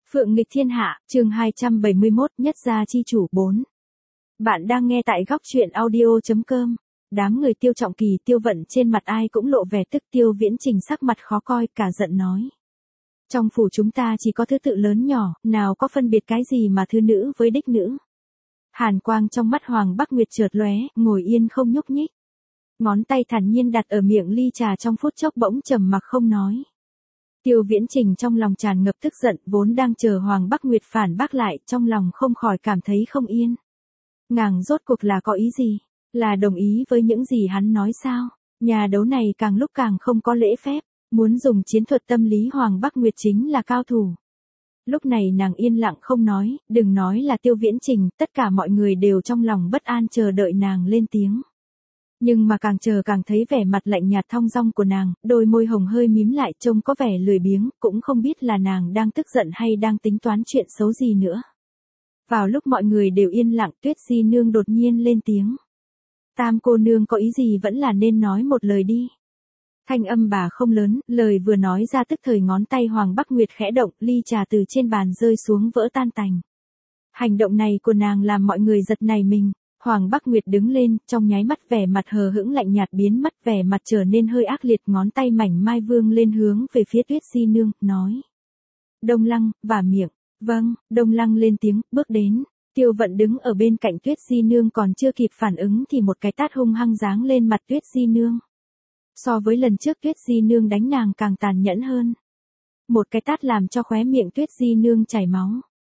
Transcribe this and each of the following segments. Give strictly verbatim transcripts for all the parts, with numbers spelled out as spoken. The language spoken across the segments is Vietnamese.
Phượng nghịch thiên hạ, chương hai trăm bảy mươi mốt, nhất gia chi chủ bốn. Bạn đang nghe tại góc truyện audio chấm com. Đám người Tiêu Trọng Kỳ, Tiêu Vận trên mặt ai cũng lộ vẻ tức. Tiêu Viễn Trình sắc mặt khó coi, cả giận nói. Trong phủ chúng ta chỉ có thứ tự lớn nhỏ, nào có phân biệt cái gì mà thư nữ với đích nữ. Hàn quang trong mắt Hoàng Bắc Nguyệt chợt lóe, ngồi yên không nhúc nhích. Ngón tay thản nhiên đặt ở miệng ly trà, trong phút chốc bỗng trầm mặc không nói. Tiêu Viễn Trình trong lòng tràn ngập tức giận, vốn đang chờ Hoàng Bắc Nguyệt phản bác lại, trong lòng không khỏi cảm thấy không yên. Nàng rốt cuộc là có ý gì? Là đồng ý với những gì hắn nói sao? Nhà đấu này càng lúc càng không có lễ phép, muốn dùng chiến thuật tâm lý. Hoàng Bắc Nguyệt chính là cao thủ. Lúc này nàng yên lặng không nói, đừng nói là Tiêu Viễn Trình, tất cả mọi người đều trong lòng bất an chờ đợi nàng lên tiếng. Nhưng mà càng chờ càng thấy vẻ mặt lạnh nhạt thong dong của nàng, đôi môi hồng hơi mím lại, trông có vẻ lười biếng, cũng không biết là nàng đang tức giận hay đang tính toán chuyện xấu gì nữa. Vào lúc mọi người đều yên lặng, Tuyết Di Nương đột nhiên lên tiếng. Tam cô nương có ý gì vẫn là nên nói một lời đi. Thanh âm bà không lớn, lời vừa nói ra tức thời ngón tay Hoàng Bắc Nguyệt khẽ động, ly trà từ trên bàn rơi xuống vỡ tan tành. Hành động này của nàng làm mọi người giật nảy mình. Hoàng Bắc Nguyệt đứng lên, trong nháy mắt vẻ mặt hờ hững lạnh nhạt biến mất, vẻ mặt trở nên hơi ác liệt, ngón tay mảnh mai vương lên hướng về phía Tuyết Di Nương, nói. Đông Lăng, vả miệng. Vâng, Đông Lăng lên tiếng, bước đến. Tiêu Vận đứng ở bên cạnh Tuyết Di Nương còn chưa kịp phản ứng thì một cái tát hung hăng giáng lên mặt Tuyết Di Nương. So với lần trước Tuyết Di Nương đánh nàng càng tàn nhẫn hơn. Một cái tát làm cho khóe miệng Tuyết Di Nương chảy máu.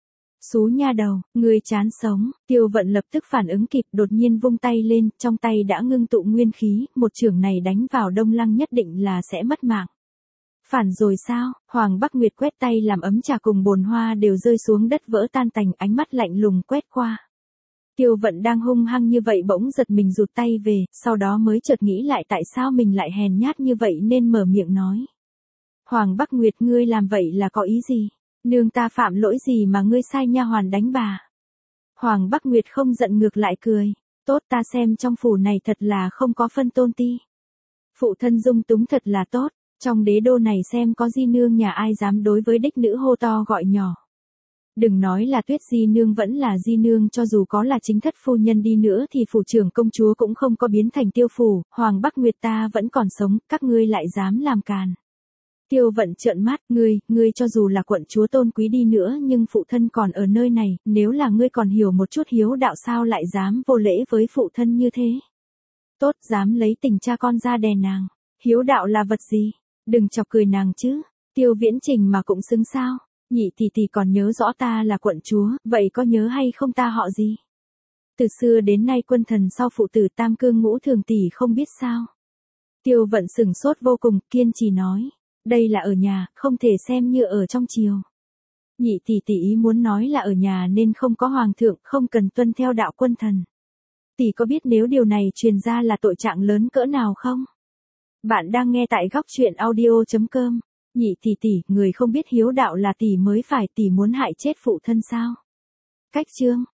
Xú nha đầu, người chán sống. Tiêu Vận lập tức phản ứng kịp, đột nhiên vung tay lên, trong tay đã ngưng tụ nguyên khí, một chưởng này đánh vào Đông Lăng nhất định là sẽ mất mạng. Phản rồi sao? Hoàng Bắc Nguyệt quét tay làm ấm trà cùng bồn hoa đều rơi xuống đất vỡ tan tành, ánh mắt lạnh lùng quét qua. Tiêu Vận đang hung hăng như vậy bỗng giật mình rụt tay về, sau đó mới chợt nghĩ lại tại sao mình lại hèn nhát như vậy nên mở miệng nói. Hoàng Bắc Nguyệt, ngươi làm vậy là có ý gì? Nương ta phạm lỗi gì mà ngươi sai nha hoàn đánh bà? Hoàng Bắc Nguyệt không giận ngược lại cười. Tốt, ta xem trong phủ này thật là không có phân tôn ti. Phụ thân dung túng thật là tốt. Trong đế đô này xem có di nương nhà ai dám đối với đích nữ hô to gọi nhỏ. Đừng nói là Tuyết Di Nương vẫn là di nương, cho dù có là chính thất phu nhân đi nữa thì phủ trưởng công chúa cũng không có biến thành tiêu phủ. Hoàng Bắc Nguyệt ta vẫn còn sống, các ngươi lại dám làm càn. Tiêu Vận trợn mắt, ngươi, ngươi cho dù là quận chúa tôn quý đi nữa nhưng phụ thân còn ở nơi này, nếu là ngươi còn hiểu một chút hiếu đạo sao lại dám vô lễ với phụ thân như thế? Tốt, dám lấy tình cha con ra đè nàng. Hiếu đạo là vật gì? Đừng chọc cười nàng chứ. Tiêu Viễn Trình mà cũng xứng sao? Nhị tỷ tỷ còn nhớ rõ ta là quận chúa, vậy có nhớ hay không ta họ gì? Từ xưa đến nay quân thần sau phụ tử tam cương ngũ thường tỷ không biết sao? Tiêu Vận sửng sốt vô cùng, kiên trì nói. Đây là ở nhà, không thể xem như ở trong triều. Nhị tỷ tỷ ý muốn nói là ở nhà nên không có hoàng thượng, không cần tuân theo đạo quân thần. Tỷ có biết nếu điều này truyền ra là tội trạng lớn cỡ nào không? Bạn đang nghe tại góc truyện audio chấm com. Nhị tỷ tỷ, người không biết hiếu đạo là tỷ mới phải, tỷ muốn hại chết phụ thân sao? Cách chương.